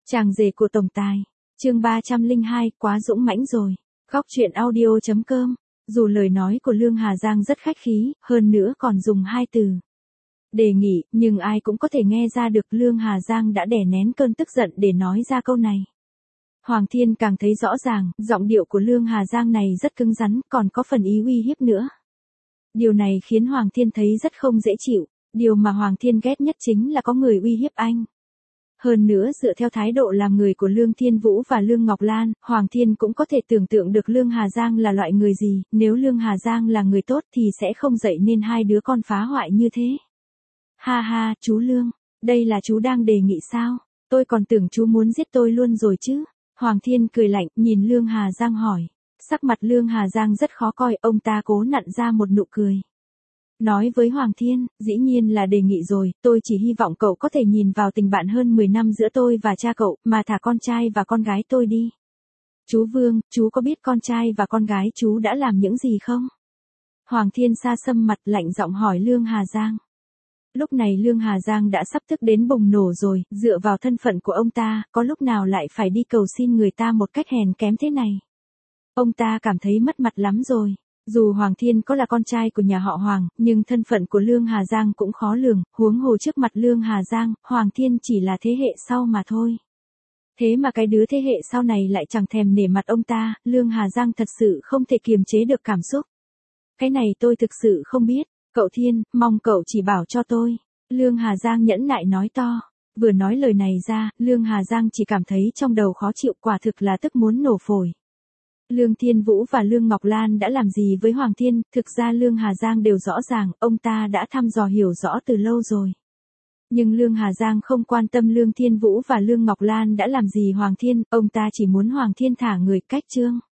Chàng rể của tổng tài. Chương 302, quá dũng mãnh rồi. Góc truyện audio.com. Dù lời nói của Lương Hà Giang rất khách khí, hơn nữa còn dùng hai từ đề nghị, nhưng ai cũng có thể nghe ra được Lương Hà Giang đã đè nén cơn tức giận để nói ra câu này. Hoàng Thiên càng thấy rõ ràng, giọng điệu của Lương Hà Giang này rất cứng rắn, còn có phần ý uy hiếp nữa. Điều này khiến Hoàng Thiên thấy rất không dễ chịu, điều mà Hoàng Thiên ghét nhất chính là có người uy hiếp anh. Hơn nữa dựa theo thái độ làm người của Lương Thiên Vũ và Lương Ngọc Lan, Hoàng Thiên cũng có thể tưởng tượng được Lương Hà Giang là loại người gì, nếu Lương Hà Giang là người tốt thì sẽ không dạy nên hai đứa con phá hoại như thế. Ha ha, chú Lương, đây là chú đang đề nghị sao? Tôi còn tưởng chú muốn giết tôi luôn rồi chứ. Hoàng Thiên cười lạnh, nhìn Lương Hà Giang hỏi. Sắc mặt Lương Hà Giang rất khó coi, ông ta cố nặn ra một nụ cười. Nói với Hoàng Thiên, dĩ nhiên là đề nghị rồi, tôi chỉ hy vọng cậu có thể nhìn vào tình bạn hơn 10 năm giữa tôi và cha cậu, mà thả con trai và con gái tôi đi. Chú Vương, chú có biết con trai và con gái chú đã làm những gì không? Hoàng Thiên xa sầm mặt lạnh giọng hỏi Lương Hà Giang. Lúc này Lương Hà Giang đã sắp tức đến bùng nổ rồi, dựa vào thân phận của ông ta, có lúc nào lại phải đi cầu xin người ta một cách hèn kém thế này. Ông ta cảm thấy mất mặt lắm rồi. Dù Hoàng Thiên có là con trai của nhà họ Hoàng, nhưng thân phận của Lương Hà Giang cũng khó lường, huống hồ trước mặt Lương Hà Giang, Hoàng Thiên chỉ là thế hệ sau mà thôi. Thế mà cái đứa thế hệ sau này lại chẳng thèm nể mặt ông ta, Lương Hà Giang thật sự không thể kiềm chế được cảm xúc. Cái này tôi thực sự không biết, cậu Thiên, mong cậu chỉ bảo cho tôi. Lương Hà Giang nhẫn nại nói to. Vừa nói lời này ra, Lương Hà Giang chỉ cảm thấy trong đầu khó chịu, quả thực là tức muốn nổ phổi. Lương Thiên Vũ và Lương Ngọc Lan đã làm gì với Hoàng Thiên, thực ra Lương Hà Giang đều rõ ràng, ông ta đã thăm dò hiểu rõ từ lâu rồi. Nhưng Lương Hà Giang không quan tâm Lương Thiên Vũ và Lương Ngọc Lan đã làm gì Hoàng Thiên, ông ta chỉ muốn Hoàng Thiên thả người cách chương.